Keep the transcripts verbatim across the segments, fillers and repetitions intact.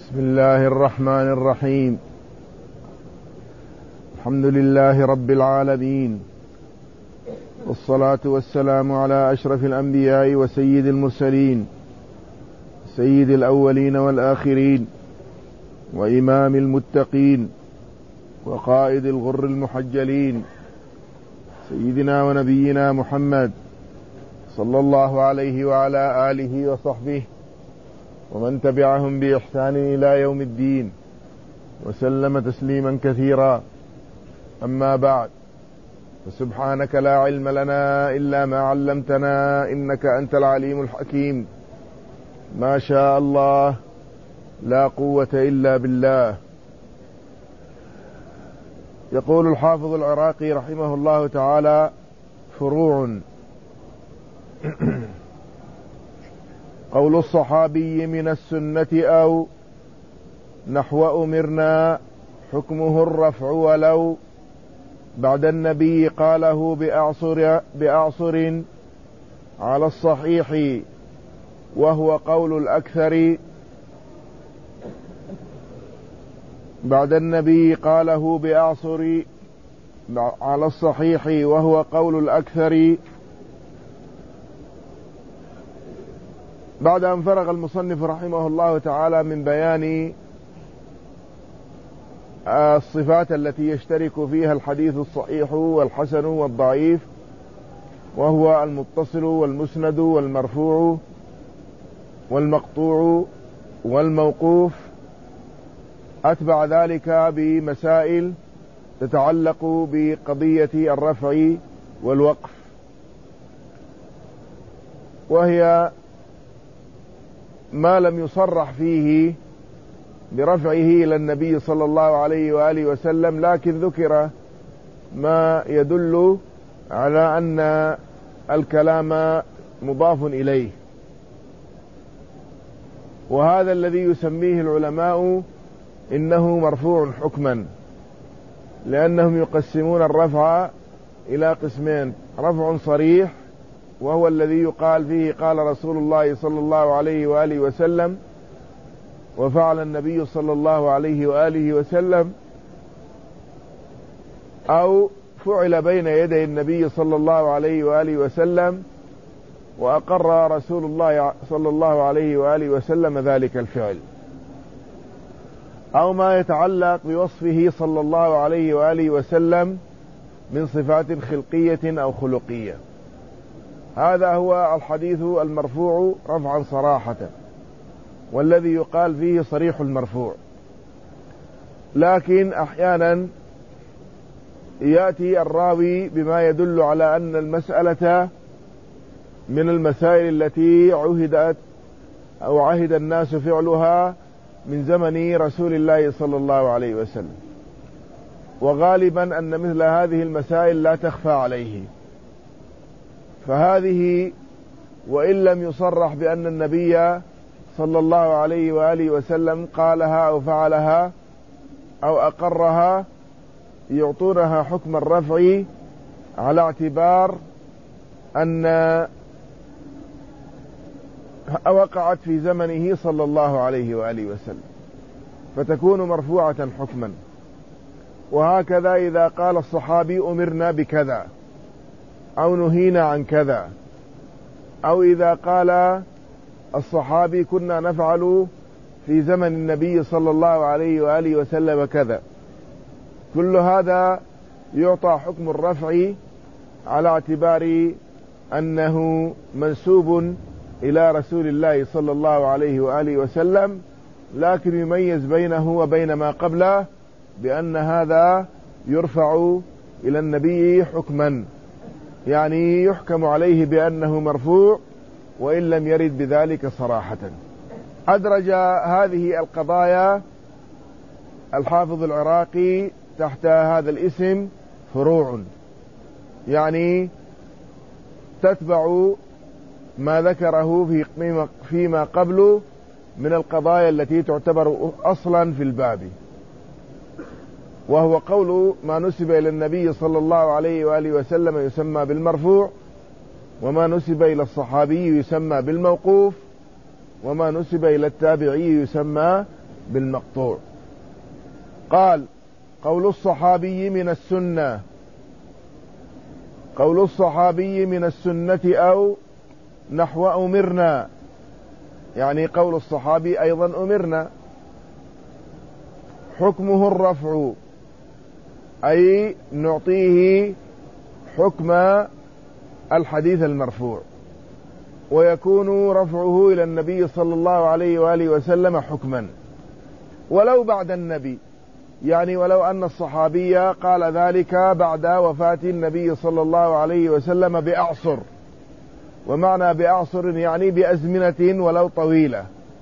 بسم الله الرحمن الرحيم. الحمد لله رب العالمين، والصلاة والسلام على أشرف الأنبياء وسيد المرسلين، سيد الأولين والآخرين، وإمام المتقين، وقائد الغر المحجلين، سيدنا ونبينا محمد صلى الله عليه وعلى آله وصحبه ومن تبعهم بإحسان إلى يوم الدين، وسلم تسليما كثيرا. أما بعد، فسبحانك لا علم لنا إلا ما علمتنا إنك أنت العليم الحكيم. ما شاء الله لا قوة إلا بالله. يقول الحافظ العراقي رحمه الله تعالى: فروع. قول الصحابي من السنة أو نحو أمرنا حكمه الرفع، ولو بعد النبي قاله بأعصر, بأعصر على الصحيح وهو قول الأكثر. بعد النبي قاله بأعصر على الصحيح وهو قول الأكثر. بعد أن فرغ المصنف رحمه الله تعالى من بيان الصفات التي يشترك فيها الحديث الصحيح والحسن والضعيف، وهو المتصل والمسند والمرفوع والمقطوع والموقوف، أتبع ذلك بمسائل تتعلق بقضية الرفع والوقف، وهي ما لم يصرح فيه برفعه إلى النبي صلى الله عليه وآله وسلم، لكن ذكر ما يدل على أن الكلام مضاف إليه، وهذا الذي يسميه العلماء إنه مرفوع حكما، لأنهم يقسمون الرفع إلى قسمين: رفع صريح وهو الذي يقال فيه قال رسول الله صلى الله عليه وآله وسلم وفعل النبي صلى الله عليه وآله وسلم، أو فعل بين يدي النبي صلى الله عليه وآله وسلم وأقر رسول الله صلى الله عليه وآله وسلم ذلك الفعل، أو ما يتعلق بوصفه صلى الله عليه وآله وسلم من صفات خلقية أو خلقية. هذا هو الحديث المرفوع رفعا صراحة، والذي يقال فيه صريح المرفوع. لكن أحيانا يأتي الراوي بما يدل على أن المسألة من المسائل التي عهدت أو عهد الناس فعلها من زمن رسول الله صلى الله عليه وسلم، وغالبا أن مثل هذه المسائل لا تخفى عليه، فهذه وإن لم يصرح بأن النبي صلى الله عليه وآله وسلم قالها أو فعلها أو أقرها، يعطونها حكم الرفع على اعتبار أن وقعت في زمنه صلى الله عليه وآله وسلم، فتكون مرفوعة حكما. وهكذا إذا قال الصحابي أمرنا بكذا أو نهينا عن كذا، أو إذا قال الصحابي كنا نفعل في زمن النبي صلى الله عليه وآله وسلم كذا، كل هذا يعطى حكم الرفع على اعتبار أنه منسوب إلى رسول الله صلى الله عليه وآله وسلم، لكن يميز بينه وبين ما قبله بأن هذا يرفع إلى النبي حكما، يعني يحكم عليه بأنه مرفوع وإن لم يرد بذلك صراحة. أدرج هذه القضايا الحافظ العراقي تحت هذا الاسم فروع، يعني تتبع ما ذكره في فيما قبله من القضايا التي تعتبر أصلا في الباب، وهو قول ما نسب إلى النبي صلى الله عليه وآله وسلم يسمى بالمرفوع، وما نسب إلى الصحابي يسمى بالموقوف، وما نسب إلى التابعي يسمى بالمقطوع. قال: قول الصحابي من السنة، قول الصحابي من السنة أو نحو أمرنا، يعني قول الصحابي أيضا أمرنا. حكمه الرفع، أي نعطيه حكم الحديث المرفوع، ويكون رفعه إلى النبي صلى الله عليه وآله وسلم حكما ولو بعد النبي، يعني ولو أن الصحابي قال ذلك بعد وفاة النبي صلى الله عليه وسلم بأعصر، ومعنى بأعصر يعني بأزمنة ولو طويلة،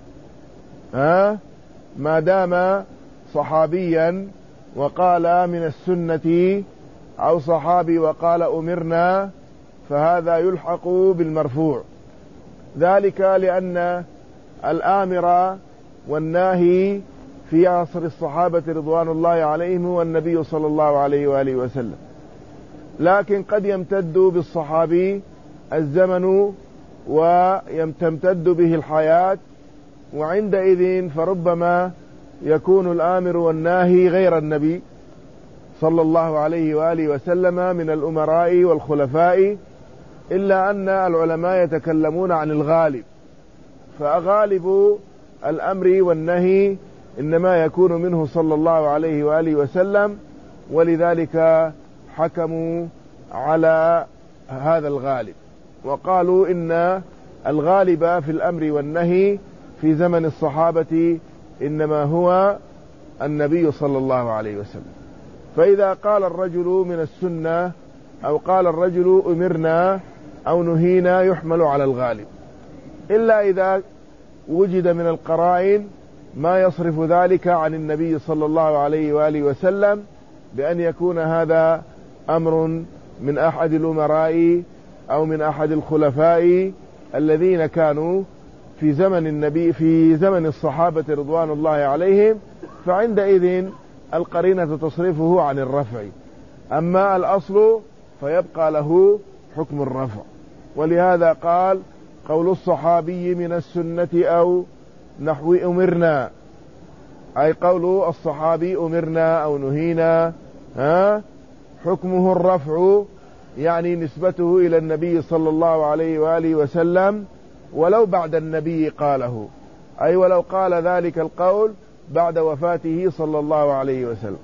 ها ما دام صحابيا وقال من السنة أو صحابي وقال أمرنا، فهذا يلحق بالمرفوع. ذلك لأن الآمر والناهي في عصر الصحابة رضوان الله عليهم هو النبي صلى الله عليه وآله وسلم، لكن قد يمتد بالصحابي الزمن ويمتد به الحياة، وعندئذ فربما يكون الآمر والناهي غير النبي صلى الله عليه وآله وسلم من الأمراء والخلفاء، إلا أن العلماء يتكلمون عن الغالب، فغالب الأمر والنهي إنما يكون منه صلى الله عليه وآله وسلم، ولذلك حكموا على هذا الغالب وقالوا إن الغالب في الأمر والنهي في زمن الصحابة إنما هو النبي صلى الله عليه وسلم. فإذا قال الرجل من السنة أو قال الرجل أمرنا أو نهينا يحمل على الغالب، إلا إذا وجد من القرائن ما يصرف ذلك عن النبي صلى الله عليه وآله وسلم، بأن يكون هذا أمر من أحد الأمراء أو من أحد الخلفاء الذين كانوا في زمن النبي في زمن الصحابة رضوان الله عليهم، فعندئذ القرينة تصرفه عن الرفع، أما الأصل فيبقى له حكم الرفع. ولهذا قال: قول الصحابي من السنة أو نحو أمرنا، أي قول الصحابي أمرنا أو نهينا ها حكمه الرفع، يعني نسبته إلى النبي صلى الله عليه وآله وسلم ولو بعد النبي قاله، أي ولو قال ذلك القول بعد وفاته صلى الله عليه وسلم،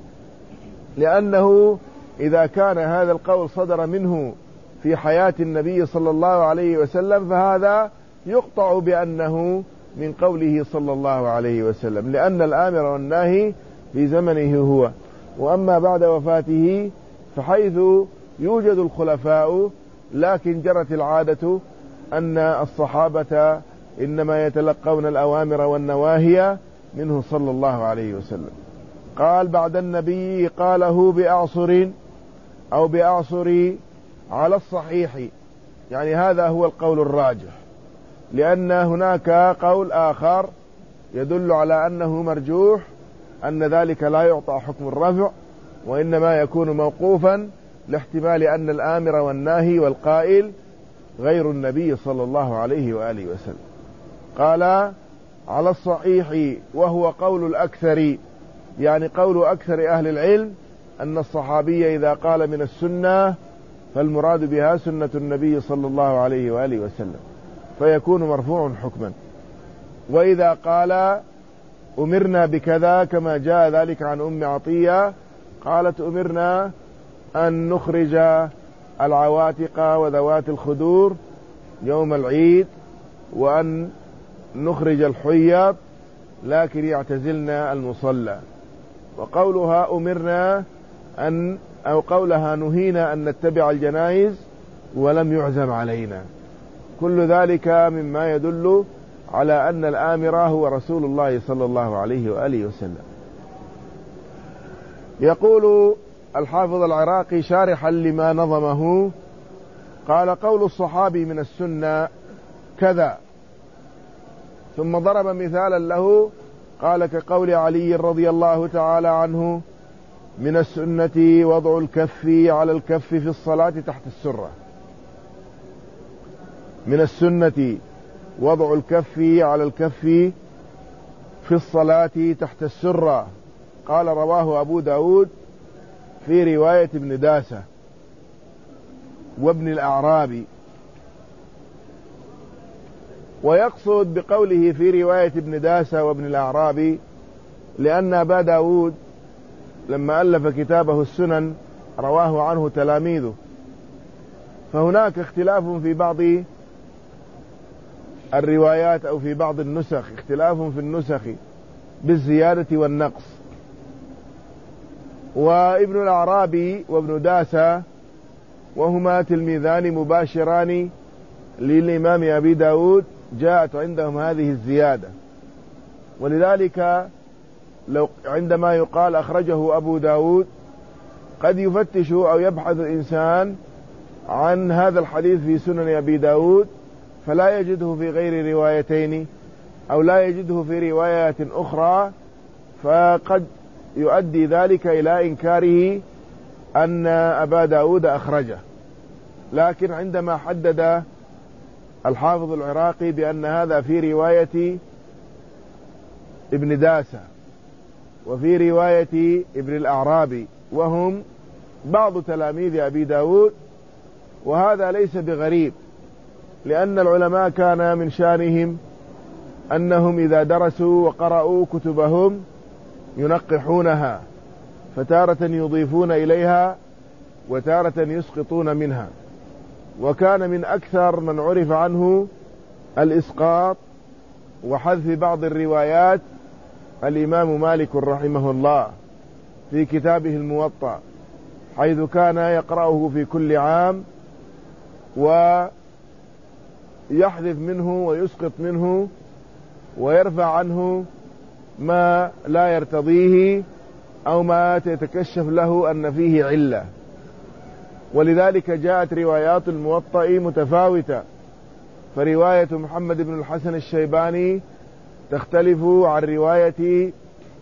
لأنه إذا كان هذا القول صدر منه في حياة النبي صلى الله عليه وسلم فهذا يقطع بأنه من قوله صلى الله عليه وسلم، لأن الآمر والناهي في زمنه هو. وأما بعد وفاته فحيث يوجد الخلفاء، لكن جرت العادة أن الصحابة إنما يتلقون الأوامر والنواهي منه صلى الله عليه وسلم. قال: بعد النبي قاله بأعصر أو بأعصر على الصحيح، يعني هذا هو القول الراجح، لأن هناك قول آخر يدل على أنه مرجوح، أن ذلك لا يعطى حكم الرفع، وإنما يكون موقوفا لاحتمال أن الآمر والناهي والقائل غير النبي صلى الله عليه وآله وسلم. قال: على الصحيح، وهو قول الأكثر، يعني قول أكثر أهل العلم أن الصحابي إذا قال من السنة فالمراد بها سنة النبي صلى الله عليه وآله وسلم، فيكون مرفوع حكما. وإذا قال أمرنا بكذا كما جاء ذلك عن أم عطية، قالت: أمرنا أن نخرج العواتق وذوات الخدور يوم العيد، وأن نخرج الحيض لكن يعتزلنا المصلى. وقولها أمرنا أن أو قولها نهينا أن نتبع الجنائز ولم يعزم علينا، كل ذلك مما يدل على أن الآمر هو رسول الله صلى الله عليه وآله وسلم. يقول الحافظ العراقي شارحا لما نظمه، قال: قول الصحابي من السنة كذا، ثم ضرب مثالا له، قال: كقول علي رضي الله تعالى عنه: من السنة وضع الكف على الكف في الصلاة تحت السرة. من السنة وضع الكف على الكف في في الصلاة تحت السرة. قال رواه أبو داود في رواية ابن داسة وابن الأعرابي. ويقصد بقوله في رواية ابن داسة وابن الأعرابي لأن أبا داود لما ألف كتابه السنن رواه عنه تلاميذه، فهناك اختلاف في بعض الروايات أو في بعض النسخ، اختلاف في النسخ بالزيادة والنقص. وابن الأعرابي وابن داسة وهما تلميذان مباشران للإمام أبي داود جاءت عندهم هذه الزيادة، ولذلك لو عندما يقال أخرجه أبو داود قد يفتش أو يبحث الإنسان عن هذا الحديث في سنن أبي داود فلا يجده في غير روايتين أو لا يجده في روايات أخرى، فقد يؤدي ذلك إلى إنكاره أن أبا داود أخرجه. لكن عندما حدد الحافظ العراقي بأن هذا في رواية ابن داسة وفي رواية ابن الأعرابي وهم بعض تلاميذ أبي داود، وهذا ليس بغريب، لأن العلماء كان من شانهم أنهم إذا درسوا وقرأوا كتبهم ينقحونها، فتارة يضيفون إليها وتارة يسقطون منها. وكان من أكثر من عرف عنه الإسقاط وحذف بعض الروايات الإمام مالك رحمه الله في كتابه الموطأ، حيث كان يقرأه في كل عام ويحذف منه ويسقط منه ويرفع عنه ما لا يرتضيه أو ما تتكشف له أن فيه علة. ولذلك جاءت روايات الموطأ متفاوتة، فرواية محمد بن الحسن الشيباني تختلف عن رواية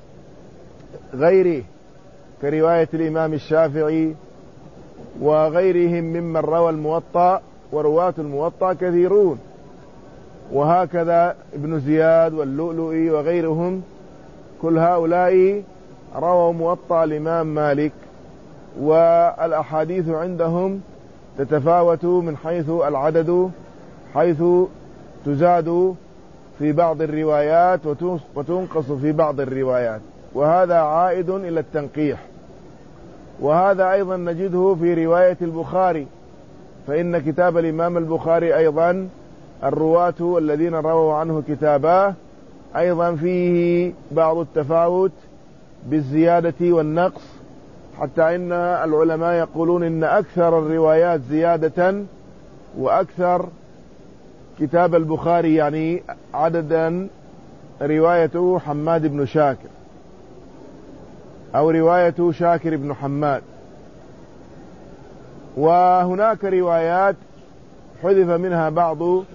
غيره كرواية الإمام الشافعي وغيرهم ممن روى الموطأ، ورواة الموطأ كثيرون، وهكذا ابن زياد واللؤلؤي وغيرهم، كل هؤلاء رووا موطأ الإمام مالك، والأحاديث عندهم تتفاوت من حيث العدد، حيث تزاد في بعض الروايات وتنقص في بعض الروايات، وهذا عائد إلى التنقيح. وهذا أيضا نجده في رواية البخاري، فإن كتاب الإمام البخاري أيضا الرواة الذين رووا عنه كتاباه أيضا فيه بعض التفاوت بالزيادة والنقص، حتى إن العلماء يقولون إن أكثر الروايات زيادة وأكثر كتاب البخاري يعني عددا روايته حماد بن شاكر أو رواية شاكر بن حماد. وهناك روايات حذف منها بعض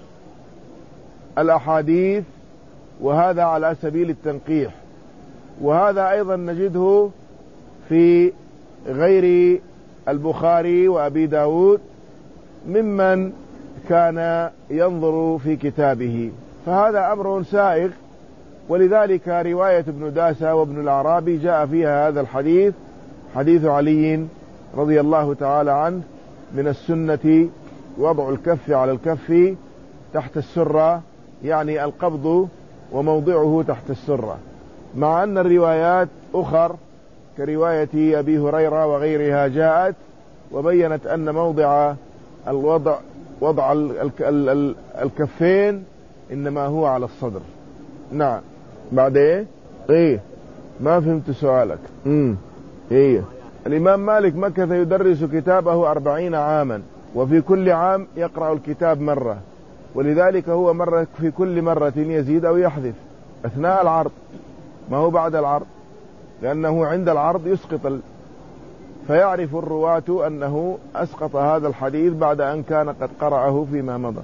الأحاديث، وهذا على سبيل التنقيح. وهذا أيضا نجده في غير البخاري وأبي داود ممن كان ينظر في كتابه، فهذا أمر سائغ. ولذلك رواية ابن داسة وابن الأعرابي جاء فيها هذا الحديث، حديث علي رضي الله تعالى عنه: من السنة وضع الكف على الكف تحت السرة، يعني القبض وموضعه تحت السرة، مع أن الروايات أخر كرواية أبي هريرة وغيرها جاءت وبينت أن موضع الوضع وضع الكفين إنما هو على الصدر. نعم. بعد ايه ايه ما فهمت سؤالك. امم ايه الإمام مالك مكث يدرس كتابه أربعين عاما، وفي كل عام يقرأ الكتاب مرة، ولذلك هو مرة في كل مرة يزيد أو يحذف أثناء العرض، ما هو بعد العرض، لأنه عند العرض يسقط ال... فيعرف الرواة أنه أسقط هذا الحديث بعد أن كان قد قرأه فيما مضى.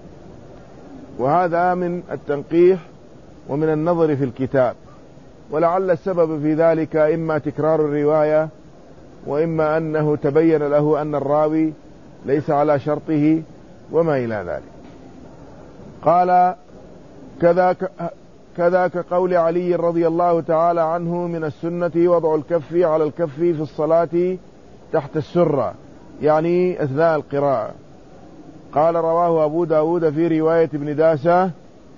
وهذا من التنقيح ومن النظر في الكتاب، ولعل السبب في ذلك إما تكرار الرواية، وإما أنه تبين له أن الراوي ليس على شرطه وما إلى ذلك. قال: كذا كذا كقول علي رضي الله تعالى عنه: من السنة وضع الكف على الكف في الصلاة تحت السرة، يعني أثناء القراءة. قال: رواه أبو داود في رواية ابن داسة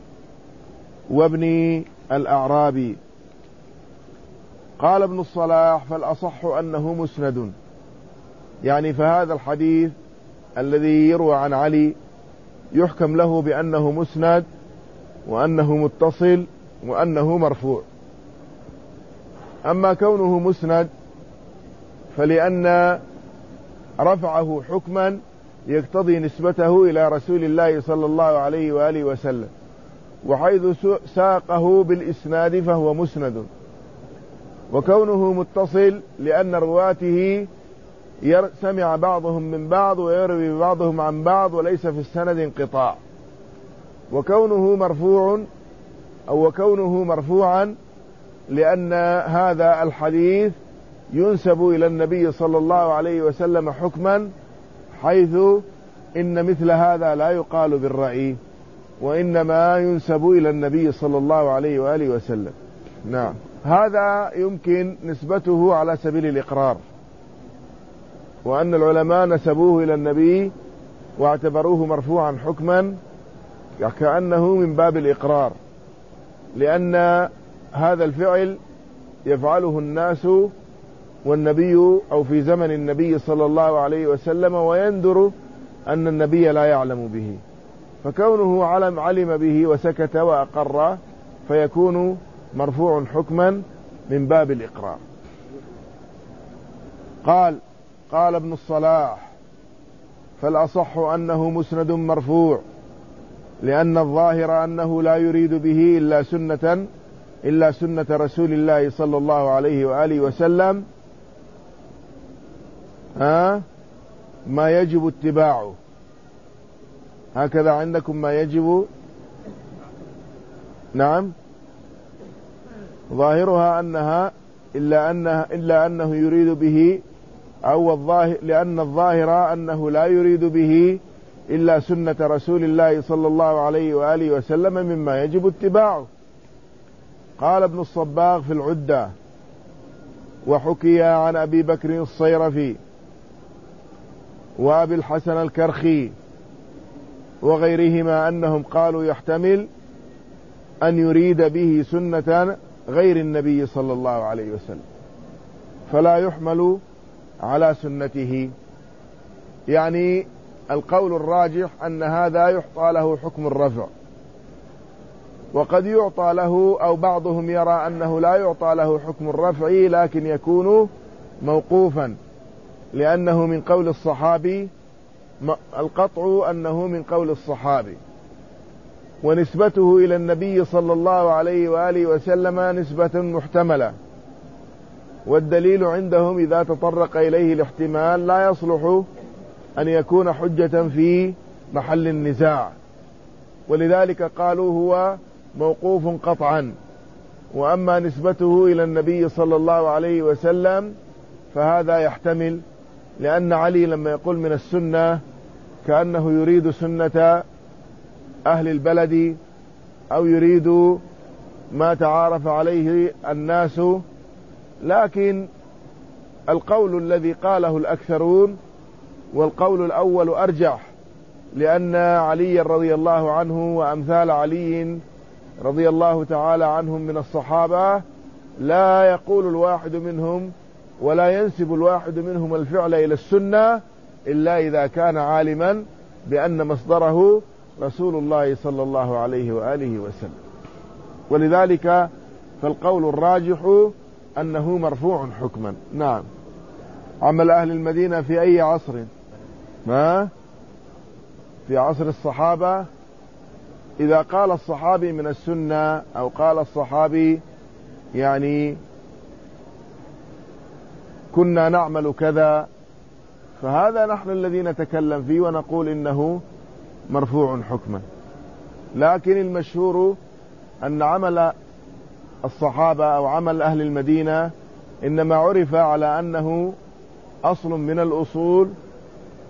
وابن الأعرابي. قال ابن الصلاح: فالأصح أنه مسند، يعني فهذا الحديث الذي يروى عن علي يحكم له بأنه مسند وأنه متصل وأنه مرفوع. أما كونه مسند فلأن رفعه حكما يقتضي نسبته إلى رسول الله صلى الله عليه وآله وسلم، وحيث ساقه بالإسناد فهو مسند. وكونه متصل لأن رواته سمع بعضهم من بعض ويروي بعضهم عن بعض وليس في السند انقطاع. وكونه مرفوع أو وكونه مرفوعا لأن هذا الحديث ينسب إلى النبي صلى الله عليه وسلم حكما، حيث إن مثل هذا لا يقال بالرأي وإنما ينسب إلى النبي صلى الله عليه وآله وسلم. نعم، هذا يمكن نسبته على سبيل الإقرار، وأن العلماء نسبوه إلى النبي واعتبروه مرفوعا حكما كأنه من باب الإقرار، لأن هذا الفعل يفعله الناس والنبي أو في زمن النبي صلى الله عليه وسلم، ويندر أن النبي لا يعلم به، فكونه علم علم به وسكت وأقر فيكون مرفوع حكما من باب الإقرار. قال قال ابن الصلاح: فالأصح أنه مسند مرفوع، لأن الظاهر أنه لا يريد به إلا سنة إلا سنة رسول الله صلى الله عليه وآله وسلم، ها ما يجب اتباعه. هكذا عندكم ما يجب، نعم، ظاهرها أنها إلا أنه, إلا أنه يريد به، أو الظاهر لأن الظاهر أنه لا يريد به إلا سنة رسول الله صلى الله عليه وآله وسلم مما يجب اتباعه. قال ابن الصباغ في العدة: وحكي عن أبي بكر الصيرفي وأبي الحسن الكرخي وغيرهما أنهم قالوا يحتمل أن يريد به سنة غير النبي صلى الله عليه وسلم فلا يحمل على سنته. يعني القول الراجح أن هذا يعطى له حكم الرفع، وقد يعطى له، أو بعضهم يرى أنه لا يعطى له حكم الرفع لكن يكون موقوفا، لأنه من قول الصحابي، القطع أنه من قول الصحابي، ونسبته إلى النبي صلى الله عليه وآله وسلم نسبة محتملة، والدليل عندهم إذا تطرق إليه الاحتمال لا يصلح أن يكون حجة في محل النزاع، ولذلك قالوا هو موقوف قطعا. وأما نسبته إلى النبي صلى الله عليه وسلم فهذا يحتمل، لأن علي لما يقول من السنة كأنه يريد سنة أهل البلد أو يريد ما تعارف عليه الناس، لكن القول الذي قاله الأكثرون والقول الأول أرجح، لأن علي رضي الله عنه وأمثال علي رضي الله تعالى عنهم من الصحابة لا يقول الواحد منهم ولا ينسب الواحد منهم الفعل إلى السنة إلا إذا كان عالما بأن مصدره رسول الله صلى الله عليه وآله وسلم. ولذلك فالقول الراجح أنه مرفوع حكما. نعم. عمل أهل المدينة في أي عصر؟ ما في عصر الصحابة. إذا قال الصحابي من السنة أو قال الصحابي يعني كنا نعمل كذا، فهذا نحن الذي نتكلم فيه ونقول إنه مرفوع حكما. لكن المشهور أن عمل الصحابة أو عمل أهل المدينة إنما عرف على أنه أصل من الأصول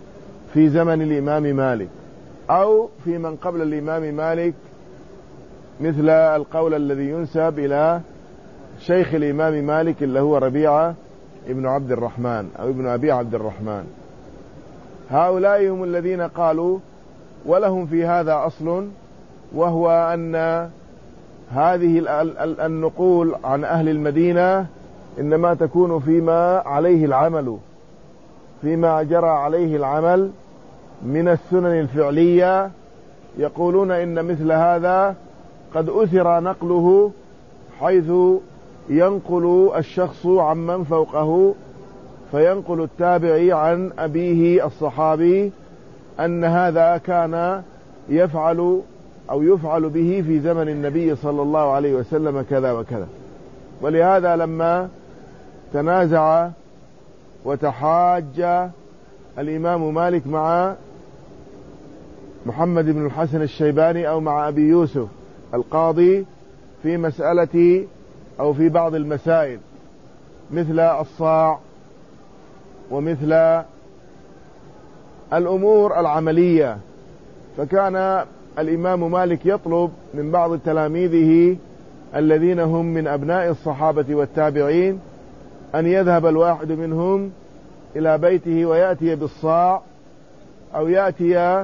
في زمن الإمام مالك أو في من قبل الإمام مالك مثل القول الذي ينسب إلى شيخ الإمام مالك اللي هو ربيعة ابن عبد الرحمن أو ابن أبي عبد الرحمن. هؤلاء هم الذين قالوا، ولهم في هذا أصل، وهو أن هذه النقول عن أهل المدينة إنما تكون فيما عليه العمل، فيما جرى عليه العمل من السنن الفعلية. يقولون إن مثل هذا قد أثر نقله، حيث ينقل الشخص عمن فوقه، فينقل التابعي عن أبيه الصحابي أن هذا كان يفعل أو يفعل به في زمن النبي صلى الله عليه وسلم كذا وكذا. ولهذا لما تنازع وتحاج الإمام مالك مع محمد بن الحسن الشيباني أو مع أبي يوسف القاضي في مسألة أو في بعض المسائل مثل الصاع ومثل الأمور العملية، فكان الإمام مالك يطلب من بعض تلاميذه الذين هم من أبناء الصحابة والتابعين أن يذهب الواحد منهم إلى بيته ويأتي بالصاع أو يأتي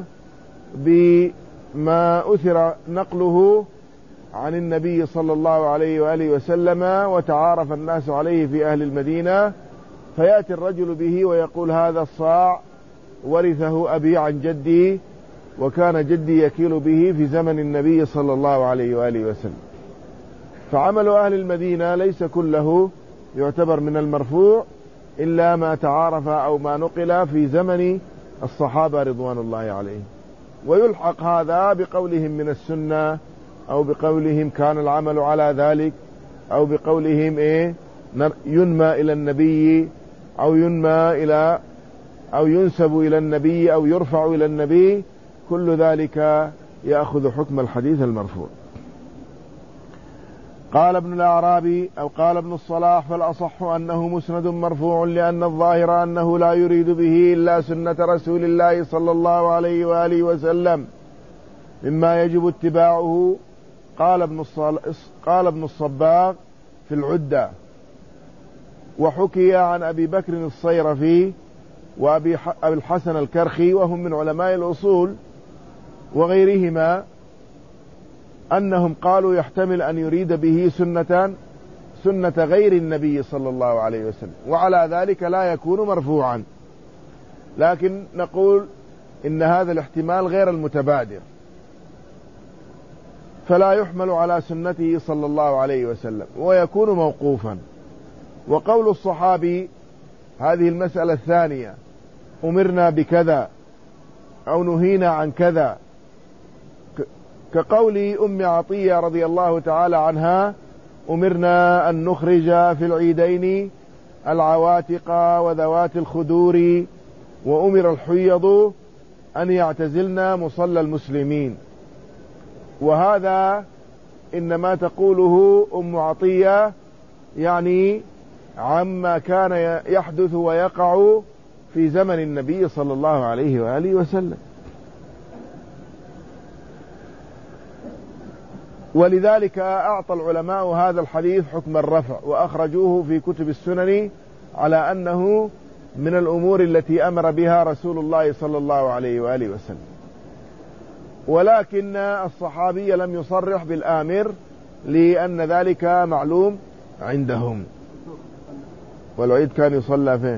بما أثر نقله عن النبي صلى الله عليه وآله وسلم وتعارف الناس عليه في أهل المدينة، فيأتي الرجل به ويقول هذا الصاع ورثه أبي عن جدي، وكان جدي يكيل به في زمن النبي صلى الله عليه وآله وسلم. فعمل أهل المدينة ليس كله يعتبر من المرفوع إلا ما تعارف أو ما نقل في زمن الصحابة رضوان الله عليهم، ويلحق هذا بقولهم من السنة، أو بقولهم كان العمل على ذلك، أو بقولهم إيه ينمى إلى النبي، أو ينمى إلى أو ينسب إلى النبي، أو يرفع إلى النبي. كل ذلك يأخذ حكم الحديث المرفوع. قال ابن الأعرابي أو قال ابن الصلاح: فالأصح أنه مسند مرفوع، لأن الظاهر أنه لا يريد به إلا سنة رسول الله صلى الله عليه وآله وسلم مما يجب اتباعه. قال ابن قال ابن الصباغ في العدة. وحكي عن أبي بكر الصيرفي وأبي الحسن الكرخي وهم من علماء الأصول وغيرهما أنهم قالوا يحتمل أن يريد به سنة سنة غير النبي صلى الله عليه وسلم، وعلى ذلك لا يكون مرفوعا. لكن نقول إن هذا الاحتمال غير المتبادر، فلا يحمل على سنته صلى الله عليه وسلم ويكون موقوفا. وقول الصحابي هذه المسألة الثانية: أمرنا بكذا أو نهينا عن كذا، كقول أم عطية رضي الله تعالى عنها: أمرنا أن نخرج في العيدين العواتق وذوات الخدور، وأمر الحيض أن يعتزلنا مصلى المسلمين. وهذا إنما تقوله أم عطية يعني عما كان يحدث ويقع في زمن النبي صلى الله عليه وآله وسلم. ولذلك أعطى العلماء هذا الحديث حكم الرفع، وأخرجوه في كتب السنن على أنه من الأمور التي أمر بها رسول الله صلى الله عليه وآله وسلم. ولكن الصحابي لم يصرح بالآمر لأن ذلك معلوم عندهم. والعيد كان يصلى فين؟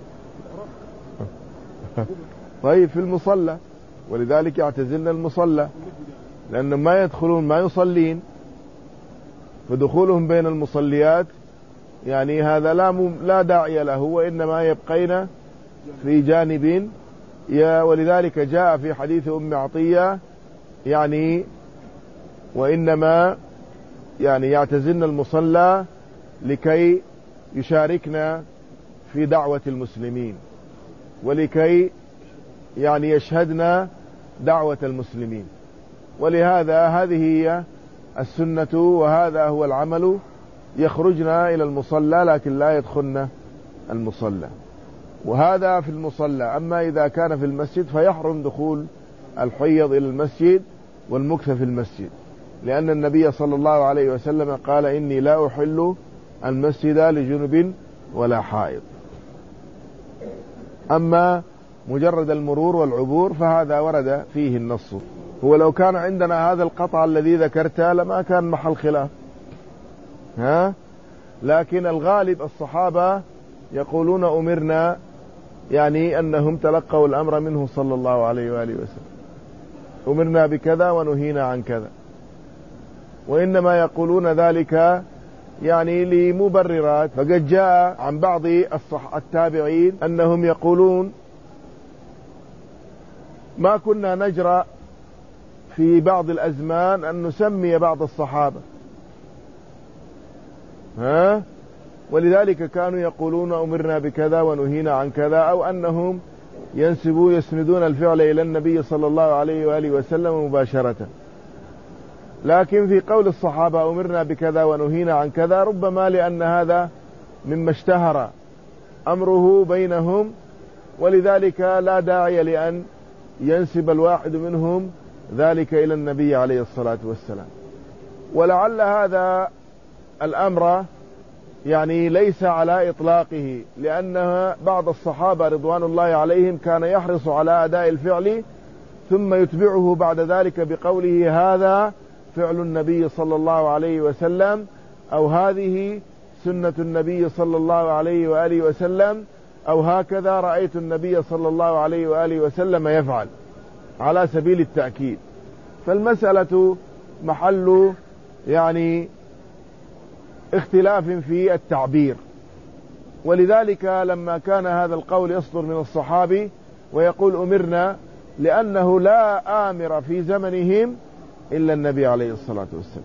طيب في المصلى، ولذلك يعتزلنا المصلى، لأنهم ما يدخلون ما يصلين، فدخولهم بين المصليات يعني هذا لا لا داعي له، وإنما يبقين في جانب. ولذلك جاء في حديث أم عطية يعني وإنما يعني يعتزلن المصلى لكي يشاركنا في دعوة المسلمين، ولكي يعني يشهدنا دعوة المسلمين. ولهذا هذه هي السنة وهذا هو العمل. يخرجنا إلى المصلى لكن لا يدخلنا المصلى، وهذا في المصلى. أما إذا كان في المسجد فيحرم دخول الحيض إلى المسجد والمكث في المسجد. لأن النبي صلى الله عليه وسلم قال إني لا أحل المسجد لجنب ولا حائض. أما مجرد المرور والعبور فهذا ورد فيه النص. هو لو كان عندنا هذا القطع الذي ذكرته لما كان محل خلاف، ها؟ لكن الغالب الصحابة يقولون أمرنا، يعني أنهم تلقوا الأمر منه صلى الله عليه وآله وسلم، أمرنا بكذا ونهينا عن كذا، وإنما يقولون ذلك يعني لمبررات. فقد جاء عن بعض الصح التابعين أنهم يقولون ما كنا نجرأ في بعض الأزمان أن نسمي بعض الصحابة، ها؟ ولذلك كانوا يقولون أمرنا بكذا ونهينا عن كذا، أو أنهم ينسبوا يسندون الفعل إلى النبي صلى الله عليه وآله وسلم مباشرة. لكن في قول الصحابة أمرنا بكذا ونهينا عن كذا ربما لأن هذا مما اشتهر أمره بينهم، ولذلك لا داعي لأن ينسب الواحد منهم ذلك إلى النبي عليه الصلاة والسلام. ولعل هذا الأمر يعني ليس على إطلاقه، لأن بعض الصحابة رضوان الله عليهم كان يحرص على أداء الفعل ثم يتبعه بعد ذلك بقوله هذا فعل النبي صلى الله عليه وسلم، أو هذه سنة النبي صلى الله عليه وآله وسلم، أو هكذا رأيت النبي صلى الله عليه وآله وسلم يفعل، على سبيل التأكيد. فالمسألة محل يعني اختلاف في التعبير. ولذلك لما كان هذا القول يصدر من الصحابي ويقول أمرنا، لأنه لا آمر في زمنهم إلا النبي عليه الصلاة والسلام،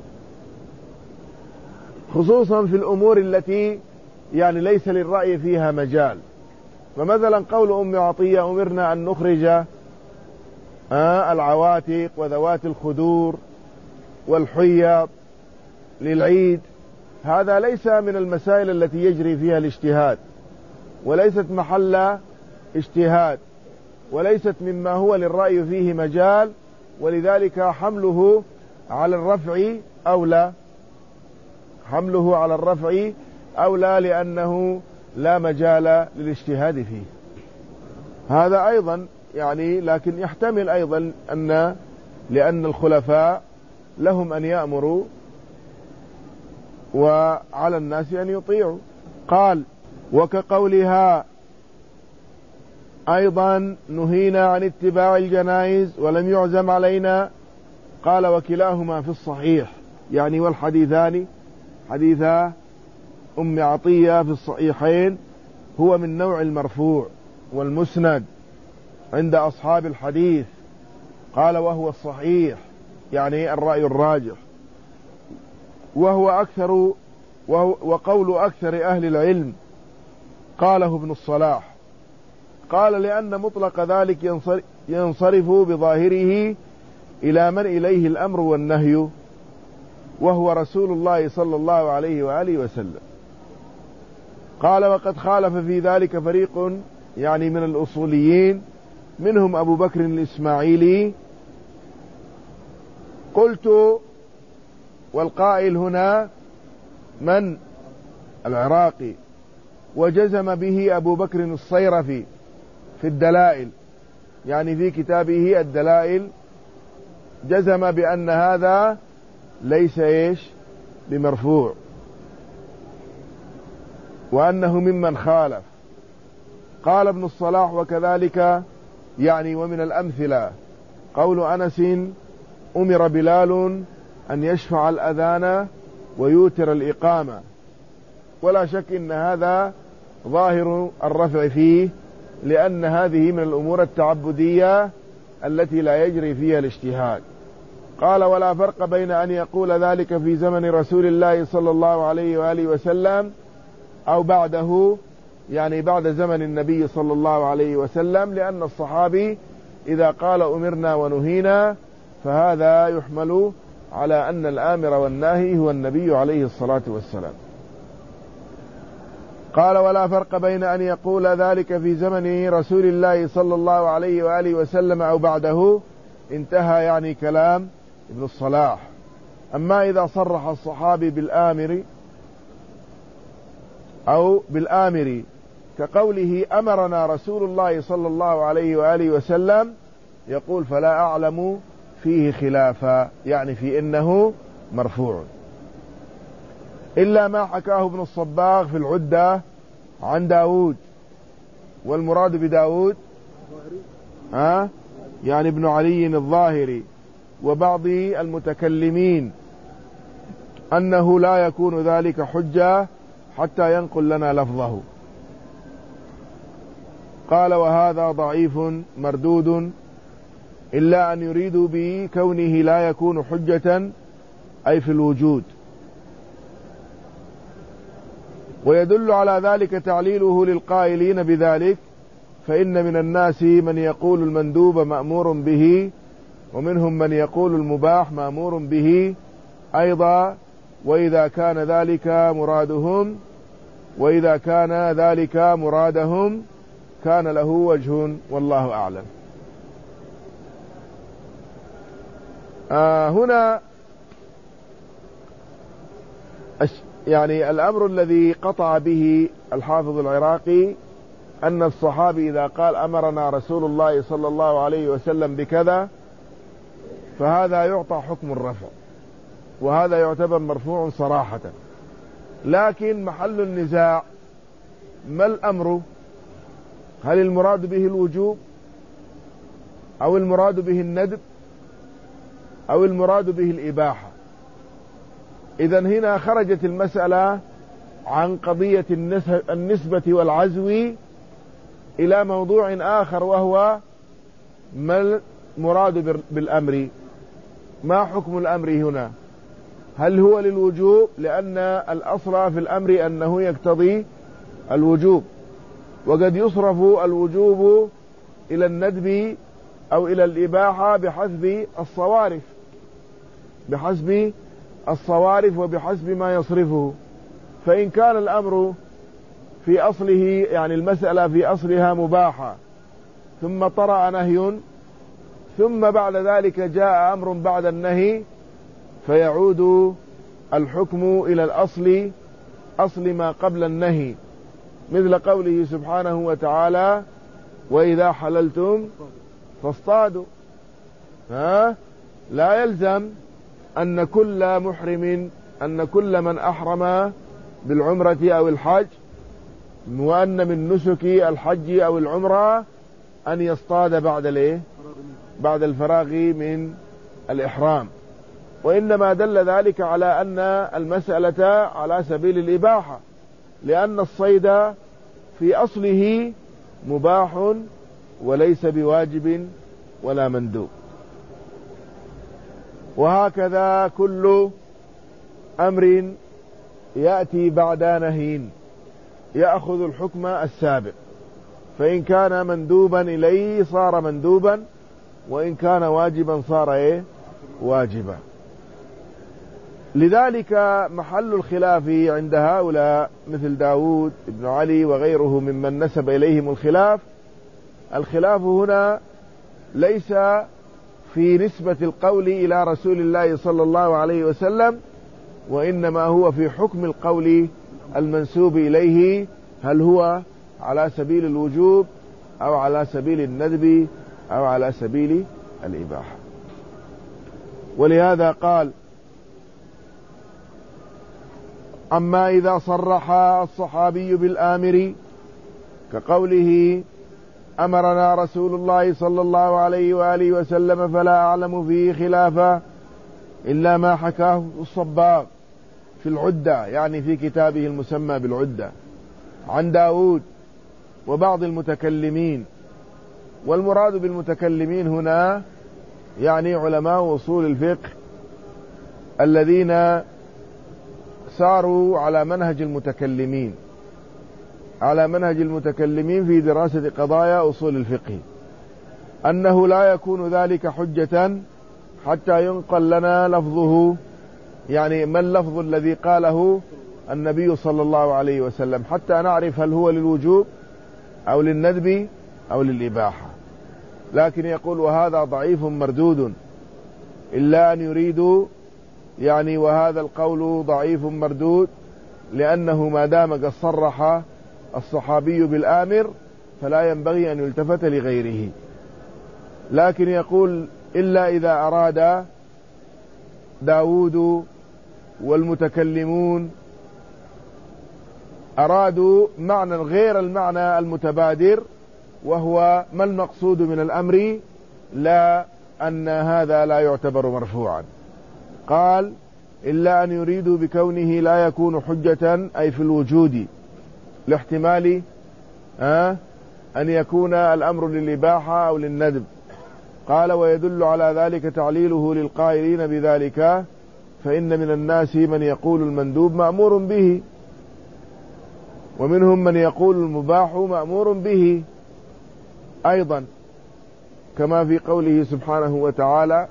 خصوصا في الأمور التي يعني ليس للرأي فيها مجال. فمثلا قول أم عطية أمرنا أن نخرج آه العواتق وذوات الخدور والحيض للعيد، هذا ليس من المسائل التي يجري فيها الاجتهاد، وليست محل اجتهاد، وليست مما هو للرأي فيه مجال، ولذلك حمله على الرفع أولى، حمله على الرفع أولى لأنه لا مجال للاجتهاد فيه. هذا أيضا يعني، لكن يحتمل أيضا أن لأن الخلفاء لهم أن يأمروا وعلى الناس أن يطيعوا. قال وكقولها أيضا نهينا عن اتباع الجنائز ولم يعزم علينا. قال وكلاهما في الصحيح، يعني والحديثان حديثا أم عطية في الصحيحين هو من نوع المرفوع والمسند عند أصحاب الحديث. قال وهو الصحيح، يعني الرأي الراجح، وهو أكثر وهو وقول أكثر أهل العلم. قاله ابن الصلاح، قال لأن مطلق ذلك ينصرف بظاهره إلى من إليه الأمر والنهي، وهو رسول الله صلى الله عليه وآله وسلم. قال وقد خالف في ذلك فريق يعني من الأصوليين، منهم أبو بكر الإسماعيلي. قلت والقائل هنا من؟ العراقي، وجزم به أبو بكر الصيرفي في الدلائل، يعني في كتابه الدلائل جزم بأن هذا ليس إيش بمرفوع، وأنه ممن خالف. قال ابن الصلاح وكذلك يعني ومن الأمثلة قول أنس أمر بلال أن يشفع الأذان ويوتر الإقامة، ولا شك إن هذا ظاهر الرفع فيه، لأن هذه من الأمور التعبدية التي لا يجري فيها الاجتهاد. قال ولا فرق بين أن يقول ذلك في زمن رسول الله صلى الله عليه وآله وسلم أو بعده، يعني بعد زمن النبي صلى الله عليه وسلم، لأن الصحابي إذا قال أمرنا ونهينا فهذا يحمل على أن الآمر والناهي هو النبي عليه الصلاة والسلام. قال ولا فرق بين أن يقول ذلك في زمن رسول الله صلى الله عليه وآله وسلم أو بعده. انتهى يعني كلام ابن الصلاح. أما إذا صرح الصحابي بالآمر أو بالآمر كقوله أمرنا رسول الله صلى الله عليه وآله وسلم، يقول فلا أعلم فيه خلافا، يعني في إنه مرفوع، إلا ما حكاه ابن الصباغ في العدة عن داود. والمراد بداود ها يعني ابن علي الظاهري وبعض المتكلمين أنه لا يكون ذلك حجة حتى ينقل لنا لفظه. قال وهذا ضعيف مردود، إلا أن يريدوا بكونه لا يكون حجة أي في الوجود. ويدل على ذلك تعليله للقائلين بذلك، فإن من الناس من يقول المندوب مأمور به، ومنهم من يقول المباح مأمور به أيضا، وإذا كان ذلك مرادهم وإذا كان ذلك مرادهم كان له وجه، والله أعلم. آه هنا يعني الأمر الذي قطع به الحافظ العراقي أن الصحابي إذا قال أمرنا رسول الله صلى الله عليه وسلم بكذا فهذا يعطى حكم الرفع، وهذا يعتبر مرفوع صراحة. لكن محل النزاع ما الأمر؟ هل المراد به الوجوب أو المراد به الندب أو المراد به الإباحة؟ إذن هنا خرجت المسألة عن قضية النسبة والعزو إلى موضوع آخر، وهو ما المراد بالأمر؟ ما حكم الأمر هنا؟ هل هو للوجوب؟ لأن الأصل في الأمر أنه يقتضي الوجوب، وقد يصرف الوجوب إلى الندب أو إلى الإباحة بحسب الصوارف بحسب الصوارف وبحسب ما يصرفه. فإن كان الأمر في أصله يعني المسألة في أصلها مباحة، ثم طرأ نهي، ثم بعد ذلك جاء أمر بعد النهي، فيعود الحكم إلى الأصل، أصل ما قبل النهي، مثل قوله سبحانه وتعالى وإذا حللتم فاصطادوا. ها لا يلزم أن كل محرم أن كل من أحرم بالعمرة أو الحج وأن من نسك الحج أو العمرة أن يصطاد بعد الايه بعد الفراغ من الإحرام، وإنما دل ذلك على أن المسألة على سبيل الإباحة، لأن الصيد في أصله مباح وليس بواجب ولا مندوب. وهكذا كل أمر يأتي بعد نهي يأخذ الحكم السابق، فإن كان مندوبا إليه صار مندوبا، وإن كان واجبا صار إيه واجبا. لذلك محل الخلاف عند هؤلاء مثل داود بن علي وغيره ممن نسب إليهم الخلاف، الخلاف هنا ليس في نسبة القول إلى رسول الله صلى الله عليه وسلم، وإنما هو في حكم القول المنسوب إليه، هل هو على سبيل الوجوب أو على سبيل الندب أو على سبيل الإباحة. ولهذا قال أما إذا صرح الصحابي بالآمر كقوله أمرنا رسول الله صلى الله عليه وآله وسلم فلا أعلم فيه خلافا إلا ما حكاه الصباغ في العدة، يعني في كتابه المسمى بالعدة، عن داود وبعض المتكلمين. والمراد بالمتكلمين هنا يعني علماء أصول الفقه الذين ساروا على منهج المتكلمين على منهج المتكلمين في دراسة قضايا أصول الفقه، أنه لا يكون ذلك حجة حتى ينقل لنا لفظه، يعني ما اللفظ الذي قاله النبي صلى الله عليه وسلم، حتى نعرف هل هو للوجوب أو للندب أو للإباحة. لكن يقول وهذا ضعيف مردود، إلا أن يريدوا يعني وهذا القول ضعيف مردود، لأنه ما دام قد صرح الصحابي بالآمر فلا ينبغي أن يلتفت لغيره. لكن يقول إلا إذا أراد داود والمتكلمون أرادوا معنى غير المعنى المتبادر، وهو ما المقصود من الأمر، لا أن هذا لا يعتبر مرفوعا. قال إلا أن يريدوا بكونه لا يكون حجة أي في الوجود، لاحتمال أه أن يكون الأمر للإباحة أو للندب. قال ويدل على ذلك تعليله للقائلين بذلك، فإن من الناس من يقول المندوب مأمور به، ومنهم من يقول المباح مأمور به أيضا، كما في قوله سبحانه وتعالى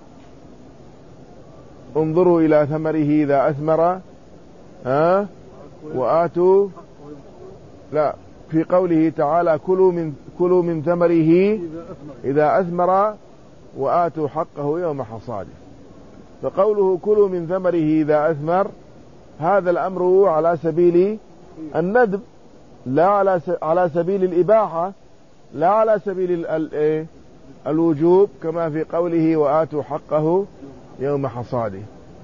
انظروا إلى ثمره إذا أثمر ها وآتوا، لا في قوله تعالى كلوا من كلوا من ثمره إذا أثمر وآتوا حقه يوم حصاده. فقوله كلوا من ثمره إذا أثمر هذا الأمر على سبيل الندب، لا على على سبيل الإباحة، لا على سبيل الوجوب، كما في قوله وآتوا حقه يوم حصاده.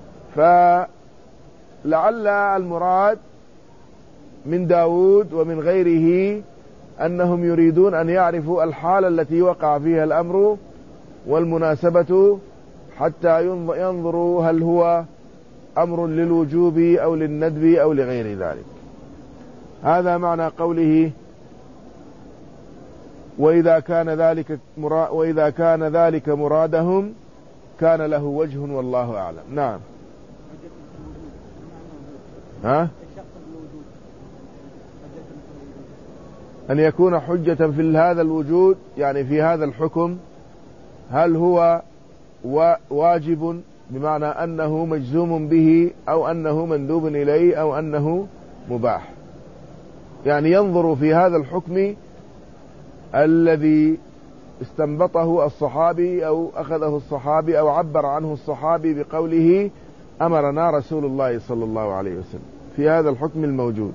فلعل المراد من داود ومن غيره أنهم يريدون أن يعرفوا الحالة التي وقع فيها الأمر والمناسبة، حتى ينظروا هل هو أمر للوجوب أو للندب أو لغير ذلك. هذا معنى قوله وإذا كان ذلك مرا وإذا كان ذلك مرادهم كان له وجه والله أعلم. نعم. ها؟ أن يكون حجة في هذا الوجود، يعني في هذا الحكم، هل هو واجب بمعنى أنه مجزوم به أو أنه مندوب إليه أو أنه مباح. يعني ينظر في هذا الحكم الذي استنبطه الصحابي أو أخذه الصحابي أو عبر عنه الصحابي بقوله أمرنا رسول الله صلى الله عليه وسلم، في هذا الحكم الموجود.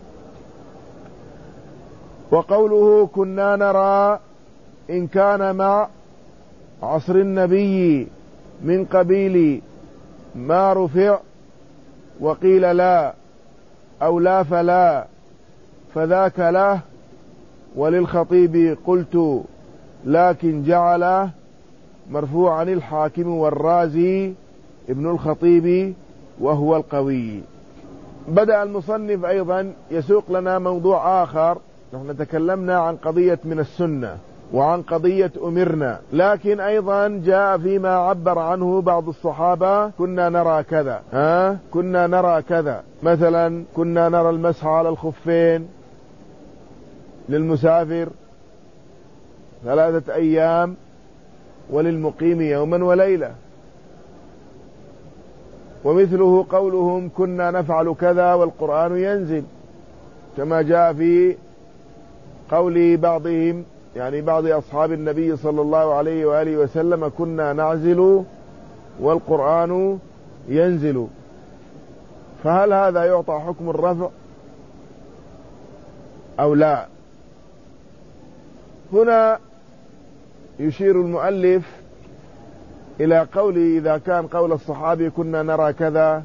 وقوله كنا نرى إن كان مع عصر النبي من قبيل ما رفع وقيل لا أو لا فلا فذاك له، وللخطيب قلت لكن جعله مرفوعا الحاكم والرازي ابن الخطيب وهو القوي. بدأ المصنف أيضا يسوق لنا موضوع آخر. نحن تكلمنا عن قضية من السنة وعن قضية أمرنا، لكن أيضا جاء فيما عبر عنه بعض الصحابة كنا نرى كذا، ها كنا نرى كذا، مثلا كنا نرى المسح على الخفين للمسافر ثلاثة أيام وللمقيم يوما وليلة. ومثله قولهم كنا نفعل كذا والقرآن ينزل، كما جاء في قول بعضهم، يعني بعض أصحاب النبي صلى الله عليه وآله وسلم كنا نعزل والقرآن ينزل. فهل هذا يعطى حكم الرفع أو لا؟ هنا يشير المؤلف إلى قوله إذا كان قول الصحابي كنا نرى كذا،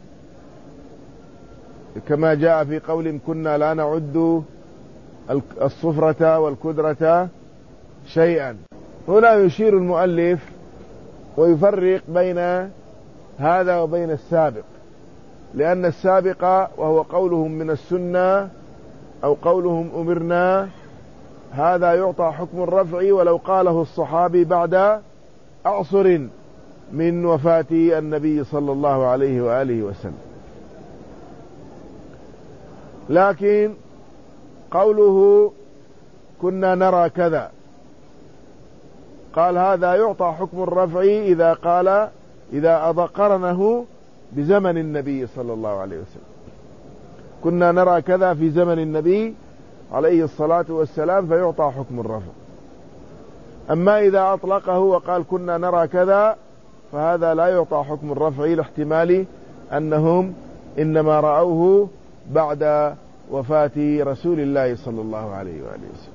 كما جاء في قول كنا لا نعد الصفرة والكدرة شيئا. هنا يشير المؤلف ويفرق بين هذا وبين السابق، لأن السابق وهو قولهم من السنة أو قولهم أمرنا هذا يعطى حكم الرفع ولو قاله الصحابي بعد أعصر من وفاة النبي صلى الله عليه وآله وسلم. لكن قوله كنا نرى كذا قال هذا يعطى حكم الرفع إذا قال إذا قرنه بزمن النبي صلى الله عليه وسلم. كنا نرى كذا في زمن النبي عليه الصلاة والسلام فيعطى حكم الرفع. أما إذا أطلقه وقال كنا نرى كذا فهذا لا يعطى حكم الرفع لاحتمال أنهم إنما رأوه بعد وفاة رسول الله صلى الله عليه وآله وسلم.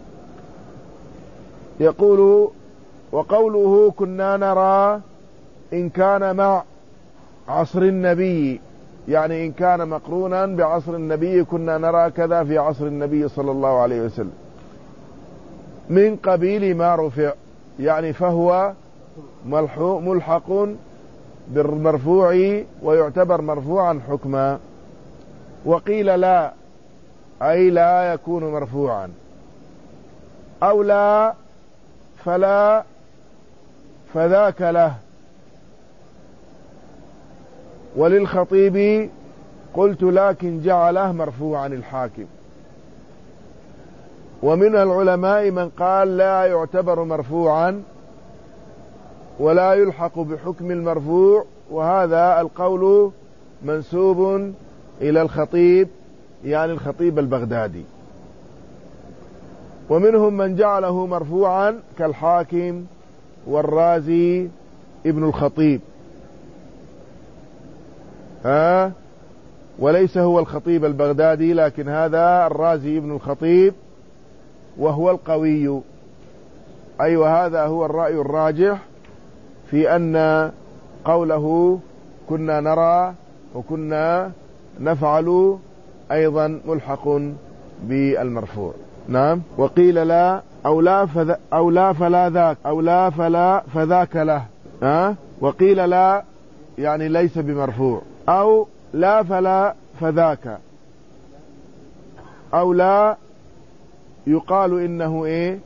يقول: وقوله كنا نرى إن كان مع عصر النبي، يعني إن كان مقرونا بعصر النبي كنا نرى كذا في عصر النبي صلى الله عليه وسلم، من قبيل ما رفع، يعني فهو ملحق بالمرفوع ويعتبر مرفوعا حكما. وقيل لا، أي لا يكون مرفوعا، أو لا فلا فذاك له. وللخطيب قلت لكن جعله مرفوعا الحاكم. ومن العلماء من قال لا يعتبر مرفوعا ولا يلحق بحكم المرفوع، وهذا القول منسوب إلى الخطيب، يعني الخطيب البغدادي. ومنهم من جعله مرفوعا كالحاكم والرازي ابن الخطيب، ها وليس هو الخطيب البغدادي، لكن هذا الرازي ابن الخطيب وهو القوي. أي وهذا هو الرأي الراجح في أن قوله كنا نرى وكنا نفعل أيضا ملحق بالمرفوع. نعم. وقيل لا، أو لا, فذ... أو لا فلا ذاك، أو لا فلا فذاك له. أه؟ وقيل لا يعني ليس بمرفوع، أو لا فلا فذاك، أو لا يقال إنه إيه،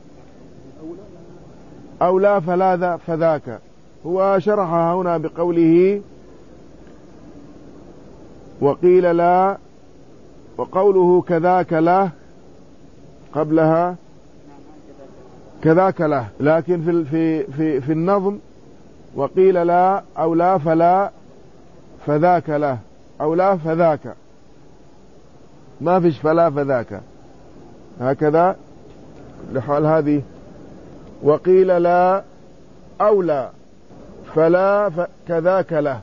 أو لا فلا ذا فذاك. هو شرحها هنا بقوله وقيل لا، وقوله كذاك له قبلها كذاك له، لكن في في في في النظم وقيل لا أو لا فلا فذاك له، أو لا فذاك، ما فيش فلا فذاك، هكذا لحال هذه. وقيل لا أو لا فلا كذاك له.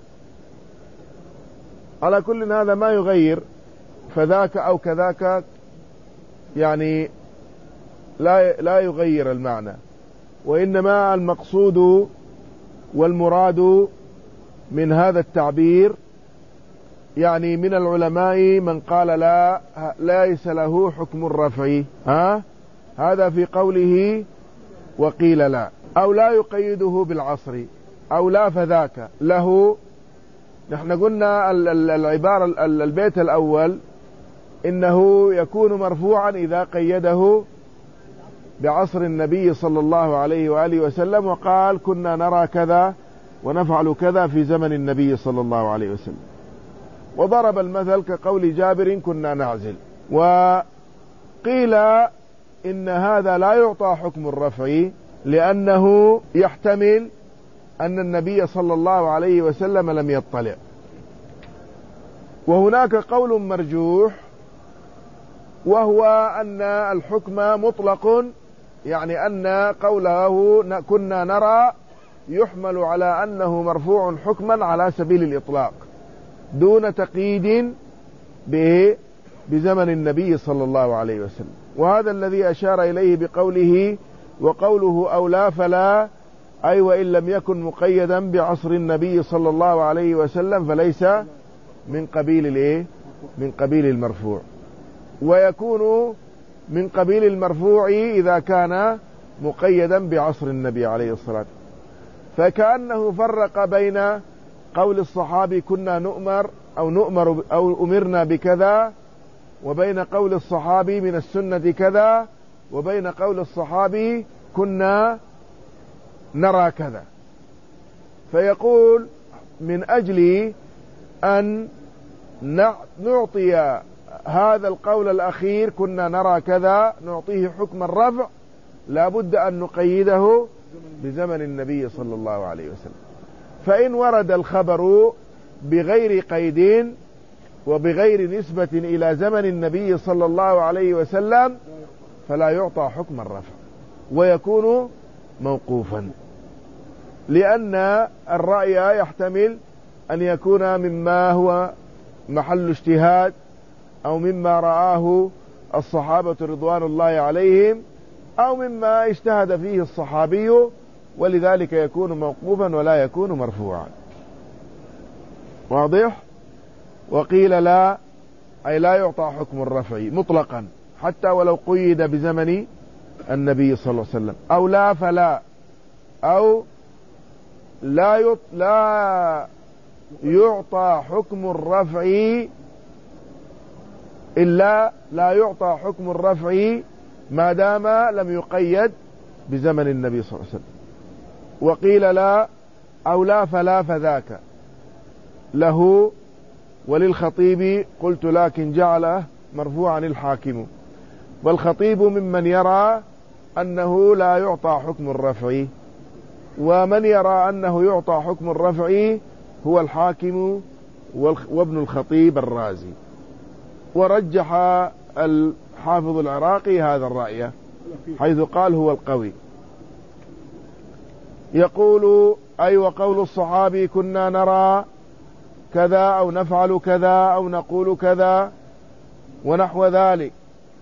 على كل هذا ما يغير، فذاك أو كذاك يعني لا لا يغير المعنى، وإنما المقصود والمراد من هذا التعبير، يعني من العلماء من قال لا ليس له حكم الرفع، ها هذا في قوله وقيل لا، أو لا يقيده بالعصر، أو لا فذاك له. نحن قلنا العبارة البيت الأول إنه يكون مرفوعا إذا قيده بعصر النبي صلى الله عليه وآله وسلم، وقال كنا نرى كذا ونفعل كذا في زمن النبي صلى الله عليه وسلم، وضرب المثل كقول جابر كنا نعزل. وقيل إن هذا لا يعطى حكم الرفع، لأنه يحتمل أن النبي صلى الله عليه وسلم لم يطلع. وهناك قول مرجوح، وهو أن الحكم مطلق، يعني أن قوله كنا نرى يحمل على أنه مرفوع حكما على سبيل الإطلاق دون تقييد بزمن النبي صلى الله عليه وسلم. وهذا الذي أشار إليه بقوله وقوله أو لا فلا، أي وإن لم يكن مقيدا بعصر النبي صلى الله عليه وسلم فليس من قبيل الإيه؟ من قبيل المرفوع. ويكون من قبيل المرفوع إذا كان مقيدا بعصر النبي عليه الصلاة والسلام. فكأنه فرق بين قول الصحابي كنا نؤمر أو نؤمر أو أمرنا بكذا، وبين قول الصحابي من السنة كذا، وبين قول الصحابي كنا نرى كذا. فيقول من أجل أن نعطي هذا القول الأخير كنا نرى كذا نعطيه حكم الرفع، لابد أن نقيده بزمن النبي صلى الله عليه وسلم. فإن ورد الخبر بغير قيد وبغير نسبة إلى زمن النبي صلى الله عليه وسلم فلا يعطى حكم الرفع ويكون موقوفا، لأن الرأي يحتمل أن يكون مما هو محل اجتهاد أو مما رآه الصحابة رضوان الله عليهم أو مما اجتهد فيه الصحابي، ولذلك يكون موقوفا ولا يكون مرفوعا. واضح؟ وقيل لا، أي لا يعطى حكم الرفع مطلقا حتى ولو قيد بزمن النبي صلى الله عليه وسلم، أو لا فلا، أو لا يط... لا يعطى حكم الرفع إلا لا يعطى حكم الرفع ما دام لم يقيد بزمن النبي صلى الله عليه وسلم. وقيل لا، أو لا فلا فذاك له وللخطيب قلت لكن جعله مرفوعا الحاكم. والخطيب ممن يرى أنه لا يعطى حكم الرفع، ومن يرى أنه يعطى حكم الرفع هو الحاكم وابن الخطيب الرازي. ورجح الحافظ العراقي هذا الرأي حيث قال هو القوي. يقول أي وقول الصحابي كنا نرى كذا أو نفعل كذا أو نقول كذا ونحو ذلك،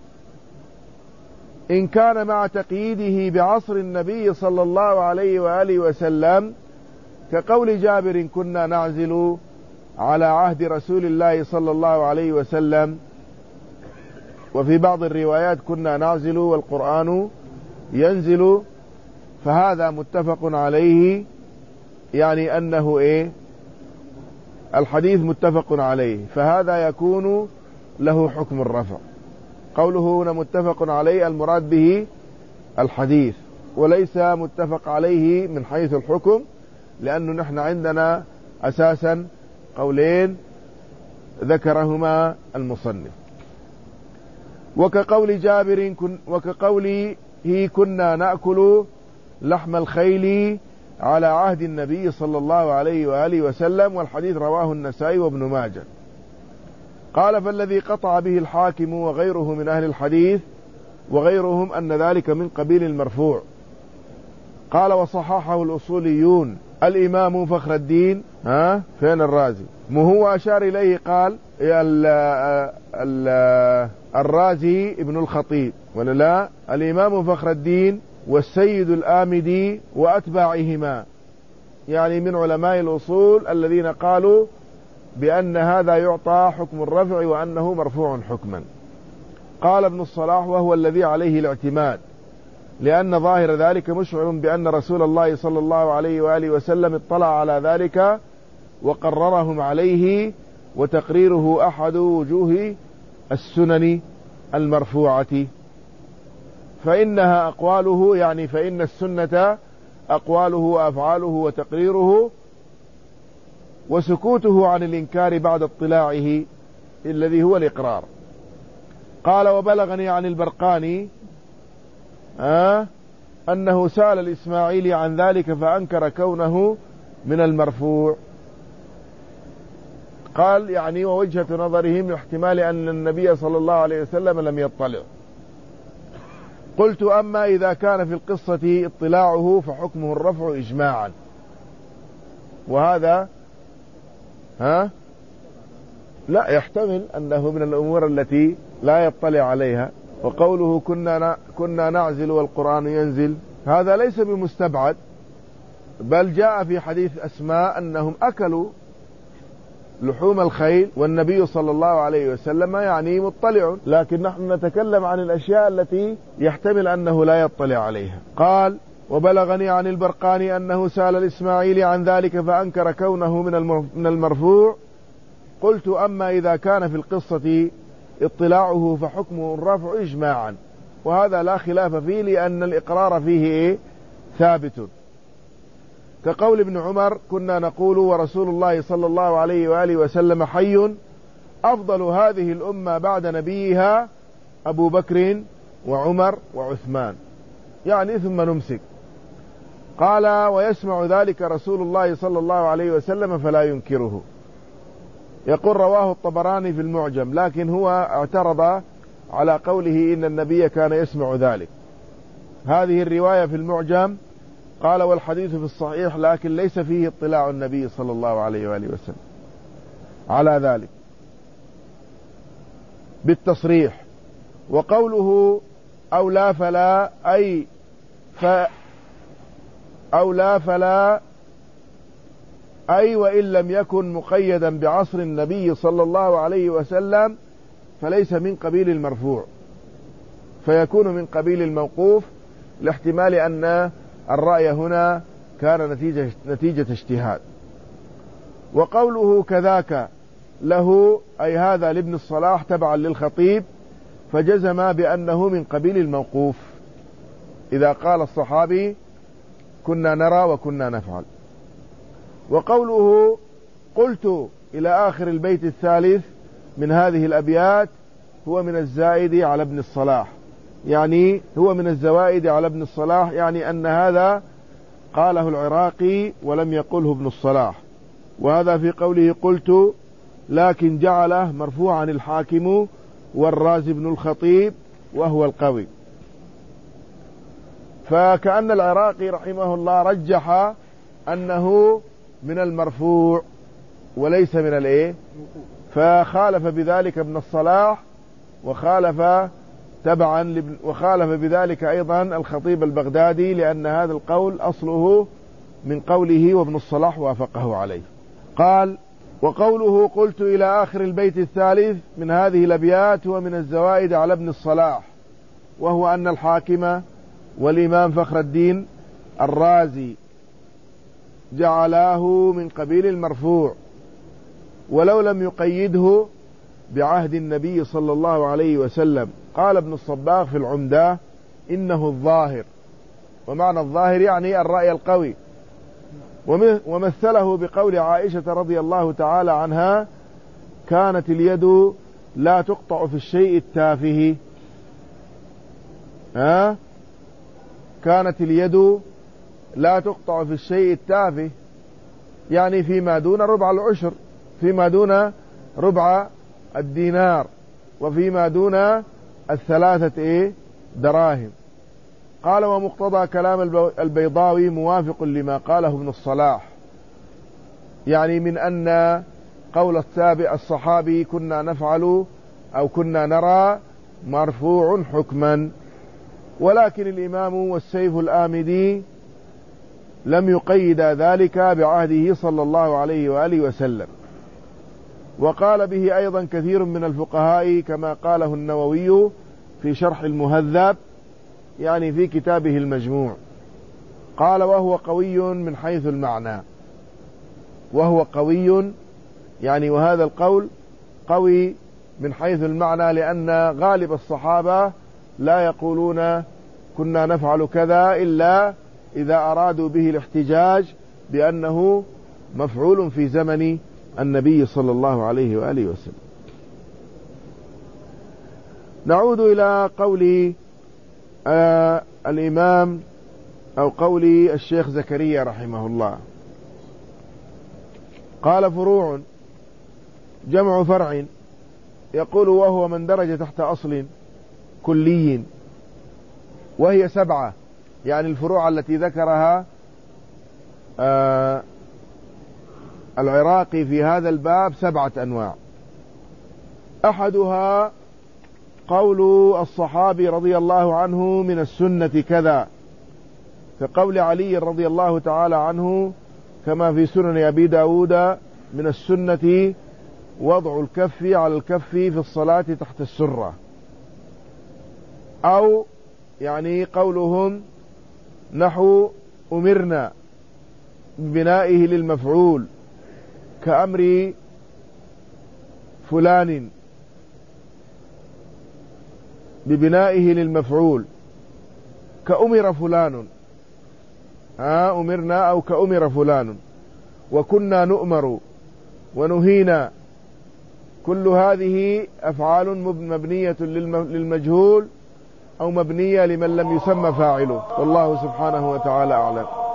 إن كان مع تقييده بعصر النبي صلى الله عليه وآله وسلم، كقول جابر كنا نعزل على عهد رسول الله صلى الله عليه وسلم، وفي بعض الروايات كنا نعزل والقرآن ينزل، فهذا متفق عليه، يعني أنه إيه الحديث متفق عليه، فهذا يكون له حكم الرفع. قوله هنا متفق عليه المراد به الحديث، وليس متفق عليه من حيث الحكم، لأنه نحن عندنا أساسا قولين ذكرهما المصنف. وكقول جابر كن وكقوله كنا نأكل لحم الخيل على عهد النبي صلى الله عليه وآله وسلم، والحديث رواه النسائي وابن ماجه. قال فالذي قطع به الحاكم وغيره من أهل الحديث وغيرهم أن ذلك من قبيل المرفوع. قال وصححه الأصوليون الإمام فخر الدين ها فين الرازي مو هو أشار إليه، قال ال ال الرازي ابن الخطيب ولا لا، الإمام فخر الدين والسيد الآمدي وأتباعهما، يعني من علماء الأصول الذين قالوا بأن هذا يعطى حكم الرفع وأنه مرفوع حكما. قال ابن الصلاح وهو الذي عليه الاعتماد، لأن ظاهر ذلك مشعر بأن رسول الله صلى الله عليه وآله وسلم اطلع على ذلك وقررهم عليه، وتقريره أحد وجوه السنن المرفوعة، فإنها أقواله، يعني فإن السنة أقواله وأفعاله وتقريره، وسكوته عن الإنكار بعد اطلاعه الذي هو الإقرار. قال وبلغني عن البرقاني آه أنه سأل الإسماعيلي عن ذلك فأنكر كونه من المرفوع. قال يعني ووجهة نظرهم احتمال أن النبي صلى الله عليه وسلم لم يطلع. قلت أما إذا كان في القصة اطلاعه فحكمه الرفع إجماعا، وهذا ها لا يحتمل أنه من الأمور التي لا يطلع عليها. وقوله كنا كنا نعزل والقرآن ينزل هذا ليس بمستبعد، بل جاء في حديث أسماء أنهم أكلوا لحوم الخيل والنبي صلى الله عليه وسلم يعني مطلع، لكن نحن نتكلم عن الأشياء التي يحتمل أنه لا يطلع عليها. قال وبلغني عن البرقاني أنه سأل الإسماعيلي عن ذلك فأنكر كونه من المرفوع. قلت أما إذا كان في القصة اطلاعه فحكمه الرفع إجماعا، وهذا لا خلاف فيه لأن الإقرار فيه إيه؟ ثابت. كقول ابن عمر كنا نقول ورسول الله صلى الله عليه وآله وسلم حي، أفضل هذه الأمة بعد نبيها أبو بكر وعمر وعثمان، يعني ثم نمسك. قال ويسمع ذلك رسول الله صلى الله عليه وسلم فلا ينكره. يقول رواه الطبراني في المعجم، لكن هو اعترض على قوله إن النبي كان يسمع ذلك. هذه الرواية في المعجم قال والحديث في الصحيح لكن ليس فيه اطلاع النبي صلى الله عليه وآله وسلم على ذلك بالتصريح. وقوله أو لا فلا أي ف أو لا فلا أي وإن لم يكن مقيدا بعصر النبي صلى الله عليه وسلم فليس من قبيل المرفوع، فيكون من قبيل الموقوف، لاحتمال أن الرأي هنا كان نتيجة, نتيجة اجتهاد. وقوله كذاك له أي هذا لابن الصلاح تبعا للخطيب، فجزم بأنه من قبيل الموقوف إذا قال الصحابي كنا نرى وكنا نفعل. وقوله قلت إلى آخر البيت الثالث من هذه الأبيات هو من الزائد على ابن الصلاح، يعني هو من الزوائد على ابن الصلاح، يعني أن هذا قاله العراقي ولم يقله ابن الصلاح. وهذا في قوله قلت لكن جعله مرفوعا الحاكم والرازي بن الخطيب وهو القوي. فكأن العراقي رحمه الله رجح أنه من المرفوع وليس من الايه، فخالف بذلك ابن الصلاح، وخالف تبعا وخالف بذلك أيضا الخطيب البغدادي، لأن هذا القول أصله من قوله وابن الصلاح وافقه عليه. قال وقوله قلت إلى آخر البيت الثالث من هذه الأبيات هو من الزوائد على ابن الصلاح، وهو أن الحاكم والإمام فخر الدين الرازي جعلاه من قبيل المرفوع، ولو لم يقيده بعهد النبي صلى الله عليه وسلم. قال ابن الصباغ في العمدة إنه الظاهر، ومعنى الظاهر يعني الرأي القوي، ومثله بقول عائشة رضي الله تعالى عنها كانت اليد لا تقطع في الشيء التافه. ها كانت اليد لا تقطع في الشيء التافه، يعني فيما دون ربع العشر، فيما دون ربع الدينار، وفيما دون الثلاثة إيه دراهم. قال ومقتضى كلام البيضاوي موافق لما قاله ابن الصلاح، يعني من أن قول التابع الصحابي كنا نفعل أو كنا نرى مرفوع حكما. ولكن الإمام والسيف الآمدي لم يقيد ذلك بعهده صلى الله عليه وآله وسلم، وقال به أيضا كثير من الفقهاء كما قاله النووي في شرح المهذب، يعني في كتابه المجموع. قال وهو قوي من حيث المعنى، وهو قوي يعني وهذا القول قوي من حيث المعنى، لأن غالب الصحابة لا يقولون كنا نفعل كذا إلا إذا أرادوا به الاحتجاج بأنه مفعول في زمن النبي صلى الله عليه وآله وسلم. نعود إلى قول آه الإمام أو قول الشيخ زكريا رحمه الله. قال فروع جمع فرع، يقول وهو من درج تحت أصل كلي، وهي سبعة، يعني الفروع التي ذكرها آه العراقي في هذا الباب سبعة أنواع. أحدها قول الصحابي رضي الله عنه من السنة كذا، كقول علي رضي الله تعالى عنه كما في سنن أبي داود من السنة وضع الكف على الكف في الصلاة تحت السرة. أو يعني قولهم نحو أمرنا ببنائه للمفعول كأمر فلان ببنائه للمفعول كأمر فلان، ها أمرنا أو كأمر فلان، وكنا نؤمر ونهينا، كل هذه أفعال مبنية للمجهول أو مبنية لمن لم يسمى فاعله، والله سبحانه وتعالى أعلم.